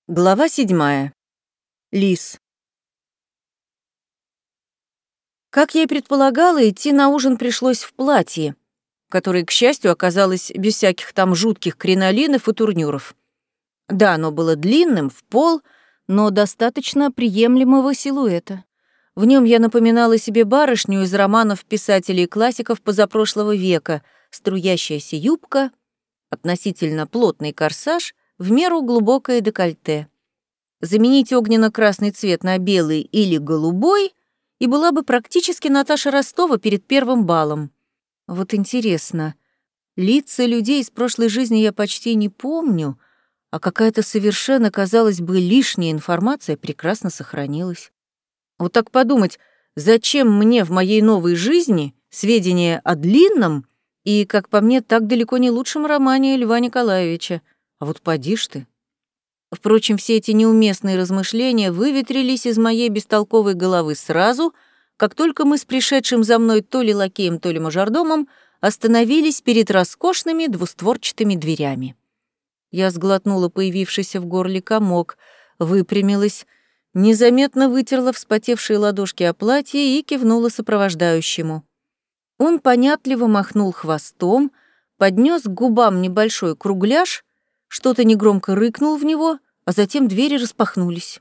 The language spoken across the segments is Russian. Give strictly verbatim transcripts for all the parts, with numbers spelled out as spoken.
Глава седьмая. Лис. Как я и предполагала, идти на ужин пришлось в платье, которое, к счастью, оказалось без всяких там жутких кринолинов и турнюров. Да, оно было длинным, в пол, но достаточно приемлемого силуэта. В нем я напоминала себе барышню из романов писателей и классиков позапрошлого века: струящаяся юбка, относительно плотный корсаж, в меру глубокое декольте. Заменить огненно-красный цвет на белый или голубой, и была бы практически Наташа Ростова перед первым балом. Вот интересно, лица людей из прошлой жизни я почти не помню, а какая-то совершенно, казалось бы, лишняя информация прекрасно сохранилась. Вот так подумать, зачем мне в моей новой жизни сведения о длинном и, как по мне, так далеко не лучшем романе Льва Николаевича? А вот поди ж ты. Впрочем, все эти неуместные размышления выветрились из моей бестолковой головы сразу, как только мы с пришедшим за мной то ли лакеем, то ли мажордомом остановились перед роскошными двустворчатыми дверями. Я сглотнула появившийся в горле комок, выпрямилась, незаметно вытерла вспотевшие ладошки о платье и кивнула сопровождающему. Он понятливо махнул хвостом, поднес к губам небольшой кругляш, что-то негромко рыкнул в него, а затем двери распахнулись.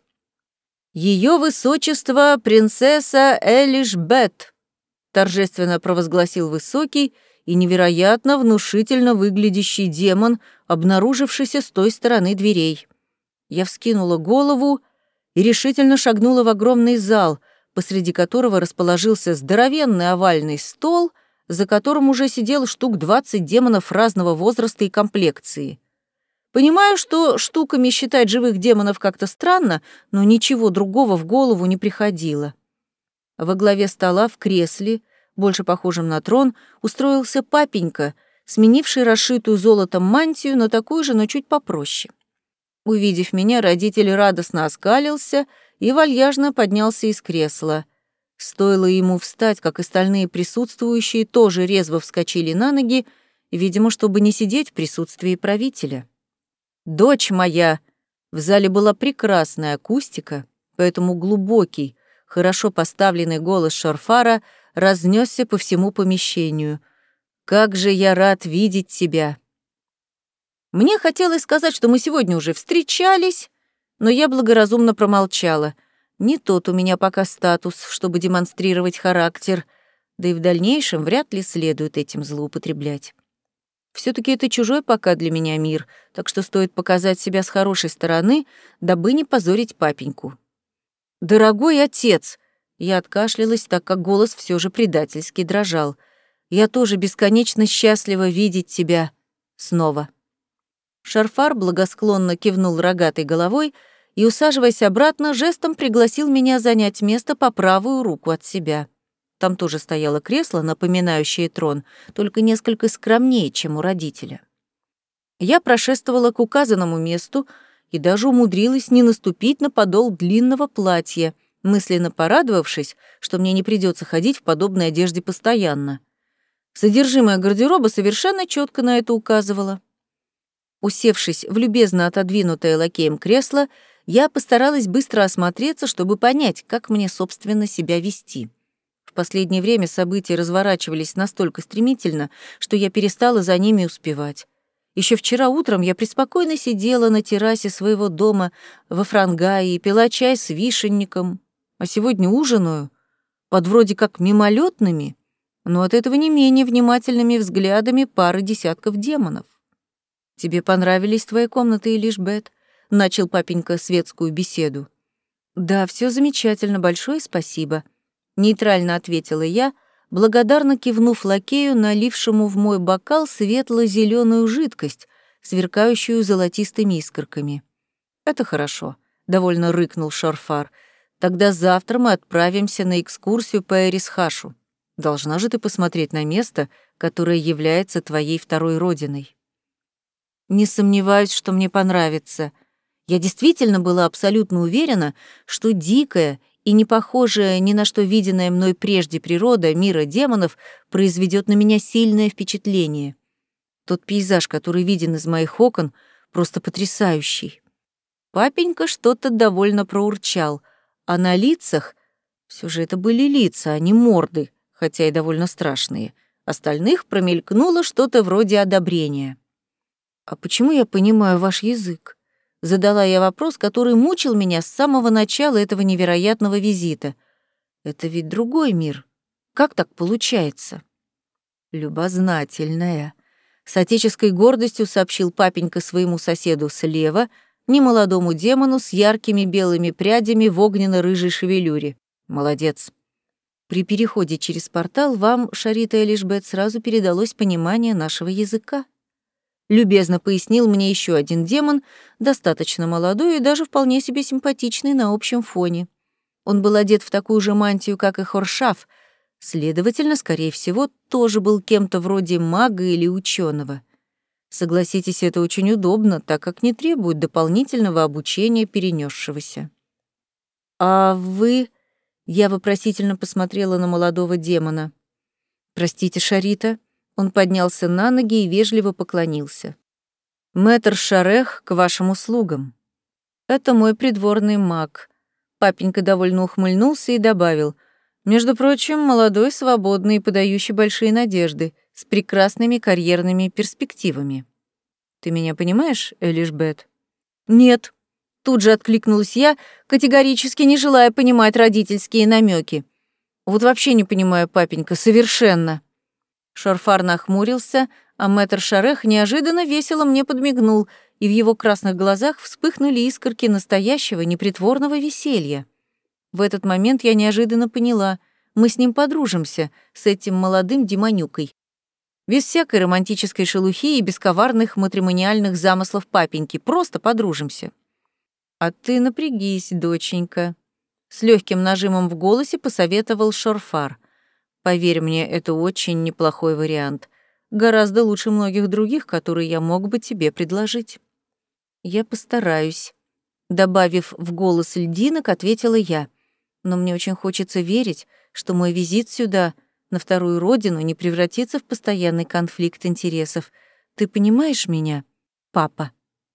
«Ее высочество принцесса Элишбет», — торжественно провозгласил высокий и невероятно внушительно выглядящий демон, обнаружившийся с той стороны дверей. Я вскинула голову и решительно шагнула в огромный зал, посреди которого расположился здоровенный овальный стол, за которым уже сидело штук двадцать демонов разного возраста и комплекции. Понимаю, что штуками считать живых демонов как-то странно, но ничего другого в голову не приходило. Во главе стола в кресле, больше похожем на трон, устроился папенька, сменивший расшитую золотом мантию на такую же, но чуть попроще. Увидев меня, родитель радостно оскалился и вальяжно поднялся из кресла. Стоило ему встать, как остальные присутствующие тоже резво вскочили на ноги, видимо, чтобы не сидеть в присутствии правителя. «Дочь моя!» В зале была прекрасная акустика, поэтому глубокий, хорошо поставленный голос Шарфара разнесся по всему помещению. «Как же я рад видеть тебя!» Мне хотелось сказать, что мы сегодня уже встречались, но я благоразумно промолчала. Не тот у меня пока статус, чтобы демонстрировать характер, да и в дальнейшем вряд ли следует этим злоупотреблять. Все-таки это чужой пока для меня мир, так что стоит показать себя с хорошей стороны, дабы не позорить папеньку. «Дорогой отец!» Я откашлялась, так как голос все же предательски дрожал. «Я тоже бесконечно счастлива видеть тебя снова». Шарфар благосклонно кивнул рогатой головой и, усаживаясь обратно, жестом пригласил меня занять место по правую руку от себя. Там тоже стояло кресло, напоминающее трон, только несколько скромнее, чем у родителя. Я прошествовала к указанному месту и даже умудрилась не наступить на подол длинного платья, мысленно порадовавшись, что мне не придется ходить в подобной одежде постоянно. Содержимое гардероба совершенно четко на это указывало. Усевшись в любезно отодвинутое лакеем кресло, я постаралась быстро осмотреться, чтобы понять, как мне, собственно, себя вести. В последнее время события разворачивались настолько стремительно, что я перестала за ними успевать. Еще вчера утром я преспокойно сидела на террасе своего дома во Франгае и пила чай с вишенником, а сегодня ужинаю под вроде как мимолетными, но от этого не менее внимательными взглядами пары десятков демонов. «Тебе понравились твои комнаты, Элишбет?» — начал папенька светскую беседу. «Да, все замечательно, большое спасибо», — нейтрально ответила я, благодарно кивнув лакею, налившему в мой бокал светло-зеленую жидкость, сверкающую золотистыми искорками. «Это хорошо», — довольно рыкнул Шарфар. «Тогда завтра мы отправимся на экскурсию по Эрисхашу. Должна же ты посмотреть на место, которое является твоей второй родиной». Не сомневаюсь, что мне понравится. Я действительно была абсолютно уверена, что дикая и не похожая ни на что виденная мной прежде природа мира демонов произведет на меня сильное впечатление. Тот пейзаж, который виден из моих окон, просто потрясающий. Папенька что-то довольно проурчал, а на лицах, все же это были лица, а не морды, хотя и довольно страшные, остальных промелькнуло что-то вроде одобрения. «А почему я понимаю ваш язык?» Задала я вопрос, который мучил меня с самого начала этого невероятного визита. «Это ведь другой мир. Как так получается?» «Любознательная», — с отеческой гордостью сообщил папенька своему соседу слева, немолодому демону с яркими белыми прядями в огненно-рыжей шевелюре. «Молодец. При переходе через портал вам, Шарита Элишбет, сразу передалось понимание нашего языка», — любезно пояснил мне еще один демон, достаточно молодой и даже вполне себе симпатичный на общем фоне. Он был одет в такую же мантию, как и Хоршав, следовательно, скорее всего, тоже был кем-то вроде мага или ученого. Согласитесь, это очень удобно, так как не требует дополнительного обучения перенесшегося. «А вы...» — я вопросительно посмотрела на молодого демона. «Простите, Шарита». Он поднялся на ноги и вежливо поклонился. «Мэтр Шарех к вашим услугам. Это мой придворный маг». Папенька довольно ухмыльнулся и добавил: «Между прочим, молодой, свободный и подающий большие надежды, с прекрасными карьерными перспективами. Ты меня понимаешь, Элишбет?» «Нет», — тут же откликнулась я, категорически не желая понимать родительские намеки. «Вот вообще не понимаю, папенька, совершенно». Шорфар нахмурился, а мэтр Шарех неожиданно весело мне подмигнул, и в его красных глазах вспыхнули искорки настоящего непритворного веселья. В этот момент я неожиданно поняла, мы с ним подружимся, с этим молодым демонюкой. Без всякой романтической шелухи и без коварных матримониальных замыслов папеньки, просто подружимся. «А ты напрягись, доченька», — с легким нажимом в голосе посоветовал Шорфар. «Поверь мне, это очень неплохой вариант. Гораздо лучше многих других, которые я мог бы тебе предложить». «Я постараюсь», — добавив в голос льдинок, ответила я. «Но мне очень хочется верить, что мой визит сюда, на вторую родину, не превратится в постоянный конфликт интересов. Ты понимаешь меня, папа?»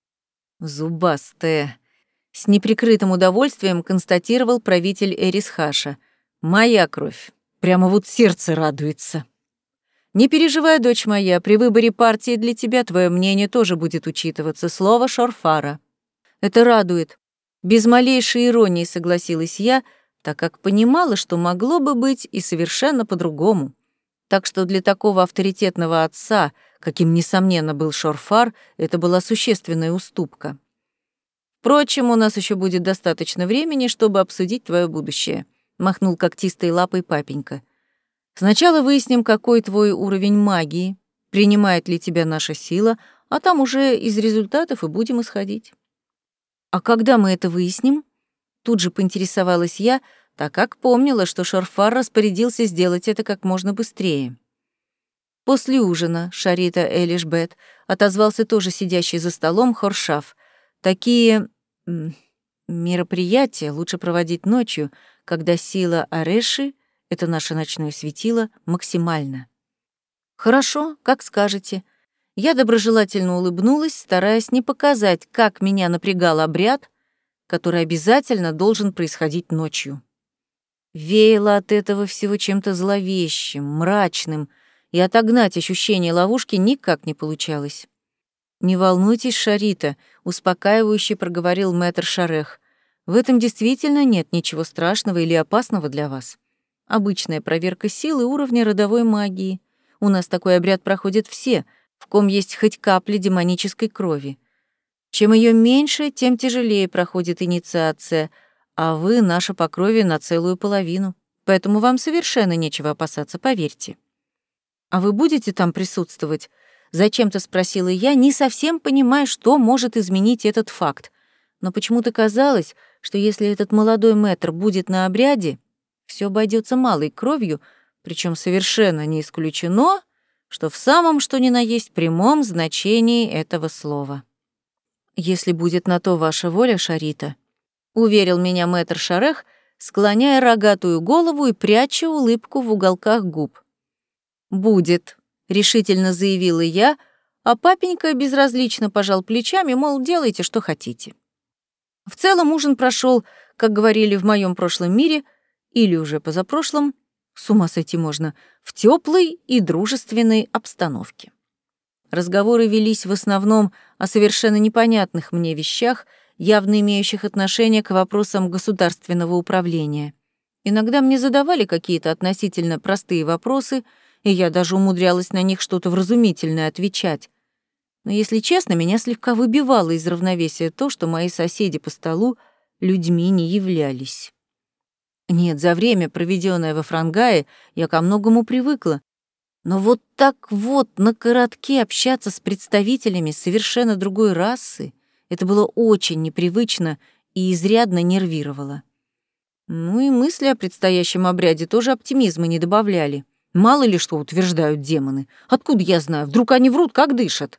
«Зубастая», — с неприкрытым удовольствием констатировал правитель Эрисхаша. «Моя кровь. Прямо вот сердце радуется». «Не переживай, дочь моя, при выборе партии для тебя твое мнение тоже будет учитываться. Слово Шорфара». «Это радует». Без малейшей иронии согласилась я, так как понимала, что могло бы быть и совершенно по-другому. Так что для такого авторитетного отца, каким, несомненно, был Шорфар, это была существенная уступка. «Впрочем, у нас еще будет достаточно времени, чтобы обсудить твое будущее», — махнул когтистой лапой папенька. «Сначала выясним, какой твой уровень магии, принимает ли тебя наша сила, а там уже из результатов и будем исходить». «А когда мы это выясним?» Тут же поинтересовалась я, так как помнила, что Шорфар распорядился сделать это как можно быстрее. «После ужина, Шарита Элишбет», — отозвался тоже сидящий за столом Хоршав. «Такие м, мероприятия лучше проводить ночью, когда сила Ареши, это наше ночное светило, максимальна». «Хорошо, как скажете». Я доброжелательно улыбнулась, стараясь не показать, как меня напрягал обряд, который обязательно должен происходить ночью. Веяло от этого всего чем-то зловещим, мрачным, и отогнать ощущение ловушки никак не получалось. «Не волнуйтесь, Шарита», — успокаивающе проговорил мэтр Шарех. «В этом действительно нет ничего страшного или опасного для вас. Обычная проверка силы уровня родовой магии. У нас такой обряд проходят все, в ком есть хоть капля демонической крови. Чем ее меньше, тем тяжелее проходит инициация, а вы — наша по крови на целую половину, поэтому вам совершенно нечего опасаться, поверьте». «А вы будете там присутствовать?» — зачем-то спросила я, не совсем понимая, что может изменить этот факт. Но почему-то казалось, что если этот молодой мэтр будет на обряде, все обойдется малой кровью, причем совершенно не исключено, что в самом что ни на есть прямом значении этого слова. «Если будет на то ваша воля, Шарита», — уверил меня мэтр Шарех, склоняя рогатую голову и пряча улыбку в уголках губ. «Будет», — решительно заявила я, а папенька безразлично пожал плечами, мол, делайте, что хотите. В целом ужин прошел, как говорили в моем прошлом мире, или уже позапрошлом, с ума сойти можно, в теплой и дружественной обстановке. Разговоры велись в основном о совершенно непонятных мне вещах, явно имеющих отношение к вопросам государственного управления. Иногда мне задавали какие-то относительно простые вопросы, и я даже умудрялась на них что-то вразумительное отвечать. Но, если честно, меня слегка выбивало из равновесия то, что мои соседи по столу людьми не являлись. Нет, за время, проведенное во Франгае, я ко многому привыкла. Но вот так вот на коротке общаться с представителями совершенно другой расы — это было очень непривычно и изрядно нервировало. Ну и мысли о предстоящем обряде тоже оптимизма не добавляли. Мало ли что утверждают демоны. Откуда я знаю? Вдруг они врут, как дышат?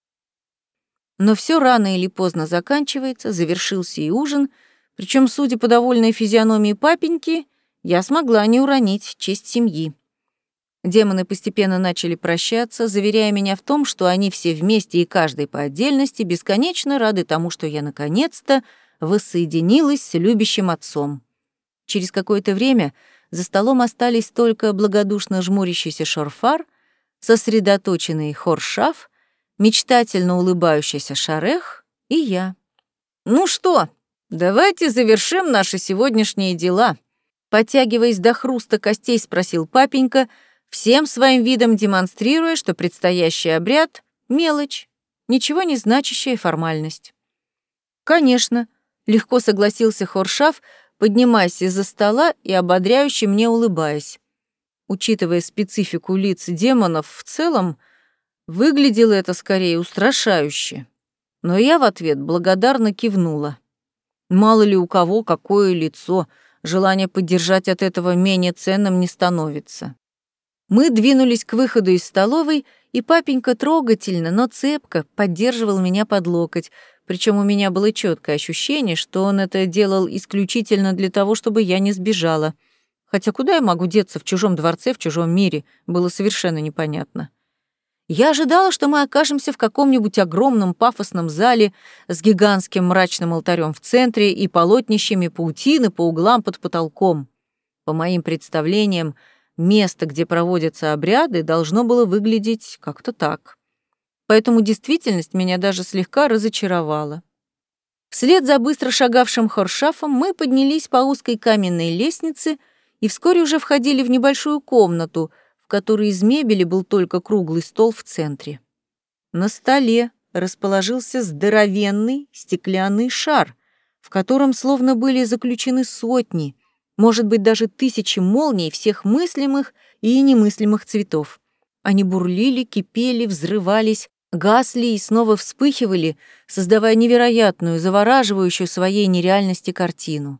Но все рано или поздно заканчивается, завершился и ужин, причем, судя по довольной физиономии папеньки, я смогла не уронить честь семьи. Демоны постепенно начали прощаться, заверяя меня в том, что они все вместе и каждый по отдельности бесконечно рады тому, что я наконец-то воссоединилась с любящим отцом. Через какое-то время за столом остались только благодушно жмурящийся Шорфар, сосредоточенный Хоршав, мечтательно улыбающийся Шарех и я. «Ну что, давайте завершим наши сегодняшние дела», подтягиваясь до хруста костей, спросил папенька, всем своим видом демонстрируя, что предстоящий обряд — мелочь, ничего не значащая формальность. «Конечно», — легко согласился Хоршав, поднимаясь из-за стола и ободряюще мне улыбаясь. Учитывая специфику лиц демонов в целом, выглядело это скорее устрашающе. Но я в ответ благодарно кивнула. Мало ли у кого какое лицо, желание поддержать от этого менее ценным не становится. Мы двинулись к выходу из столовой, и папенька трогательно, но цепко поддерживал меня под локоть, причем у меня было четкое ощущение, что он это делал исключительно для того, чтобы я не сбежала. Хотя куда я могу деться в чужом дворце, в чужом мире, было совершенно непонятно. Я ожидала, что мы окажемся в каком-нибудь огромном пафосном зале с гигантским мрачным алтарем в центре и полотнищами паутины по углам под потолком. По моим представлениям, место, где проводятся обряды, должно было выглядеть как-то так. Поэтому действительность меня даже слегка разочаровала. Вслед за быстро шагавшим Хоршафом мы поднялись по узкой каменной лестнице и вскоре уже входили в небольшую комнату, в которой из мебели был только круглый стол в центре. На столе расположился здоровенный стеклянный шар, в котором словно были заключены сотни, может быть, даже тысячи молний всех мыслимых и немыслимых цветов. Они бурлили, кипели, взрывались, гасли и снова вспыхивали, создавая невероятную, завораживающую своей нереальности картину.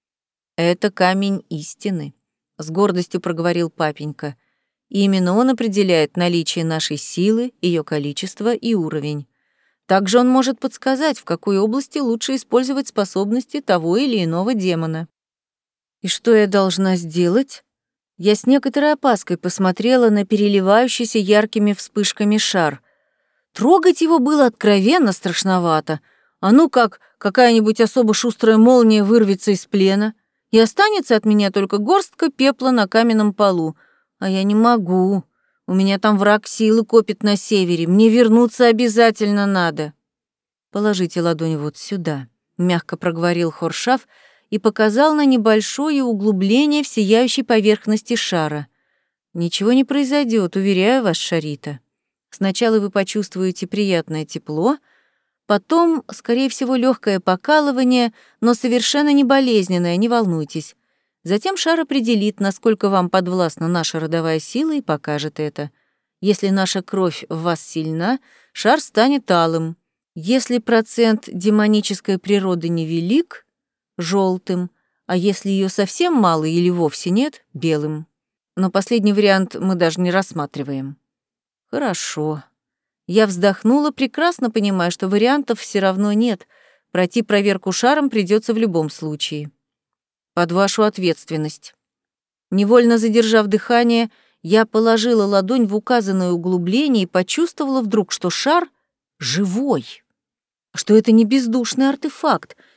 «Это камень истины», — с гордостью проговорил папенька. И именно он определяет наличие нашей силы, ее количество и уровень. Также он может подсказать, в какой области лучше использовать способности того или иного демона. «И что я должна сделать?» Я с некоторой опаской посмотрела на переливающийся яркими вспышками шар. Трогать его было откровенно страшновато. А ну как какая-нибудь особо шустрая молния вырвется из плена, и останется от меня только горстка пепла на каменном полу. А я не могу. У меня там враг силы копит на севере. Мне вернуться обязательно надо. Положите ладонь вот сюда, мягко проговорил Хоршав и показал на небольшое углубление в сияющей поверхности шара. Ничего не произойдет, уверяю вас, Шарита. Сначала вы почувствуете приятное тепло, потом, скорее всего, легкое покалывание, но совершенно не болезненное, не волнуйтесь. Затем шар определит, насколько вам подвластна наша родовая сила, и покажет это. Если наша кровь в вас сильна, шар станет алым. Если процент демонической природы невелик — желтым, а если ее совсем мало или вовсе нет — белым. Но последний вариант мы даже не рассматриваем. Хорошо. Я вздохнула, прекрасно понимая, что вариантов все равно нет. Пройти проверку шаром придется в любом случае. Под вашу ответственность. Невольно задержав дыхание, я положила ладонь в указанное углубление и почувствовала вдруг, что шар живой. Что это не бездушный артефакт,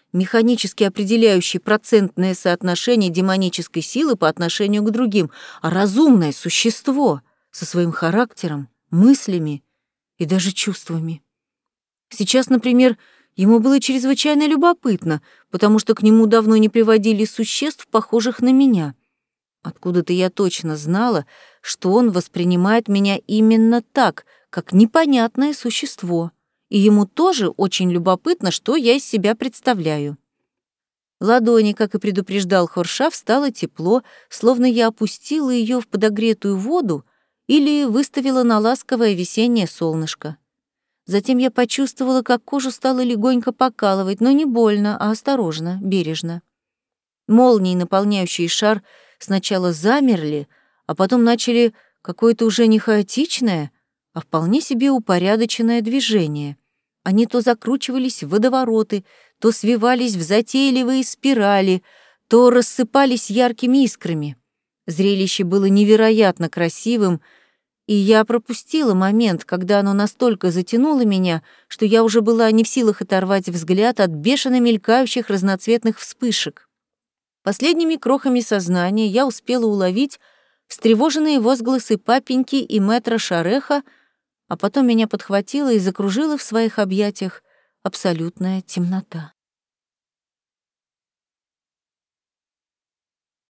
механически определяющий процентное соотношение демонической силы по отношению к другим, а разумное существо со своим характером, мыслями и даже чувствами. Сейчас, например, ему было чрезвычайно любопытно, потому что к нему давно не приводили существ, похожих на меня. Откуда-то я точно знала, что он воспринимает меня именно так, как непонятное существо, и ему тоже очень любопытно, что я из себя представляю. Ладони, как и предупреждал Хоршав, стало тепло, словно я опустила ее в подогретую воду или выставила на ласковое весеннее солнышко. Затем я почувствовала, как кожу стало легонько покалывать, но не больно, а осторожно, бережно. Молнии, наполняющие шар, сначала замерли, а потом начали какое-то уже не хаотичное, а вполне себе упорядоченное движение. Они то закручивались в водовороты, то свивались в затейливые спирали, то рассыпались яркими искрами. Зрелище было невероятно красивым, и я пропустила момент, когда оно настолько затянуло меня, что я уже была не в силах оторвать взгляд от бешено мелькающих разноцветных вспышек. Последними крохами сознания я успела уловить встревоженные возгласы папеньки и мэтра Шареха, а потом меня подхватила и закружила в своих объятиях абсолютная темнота.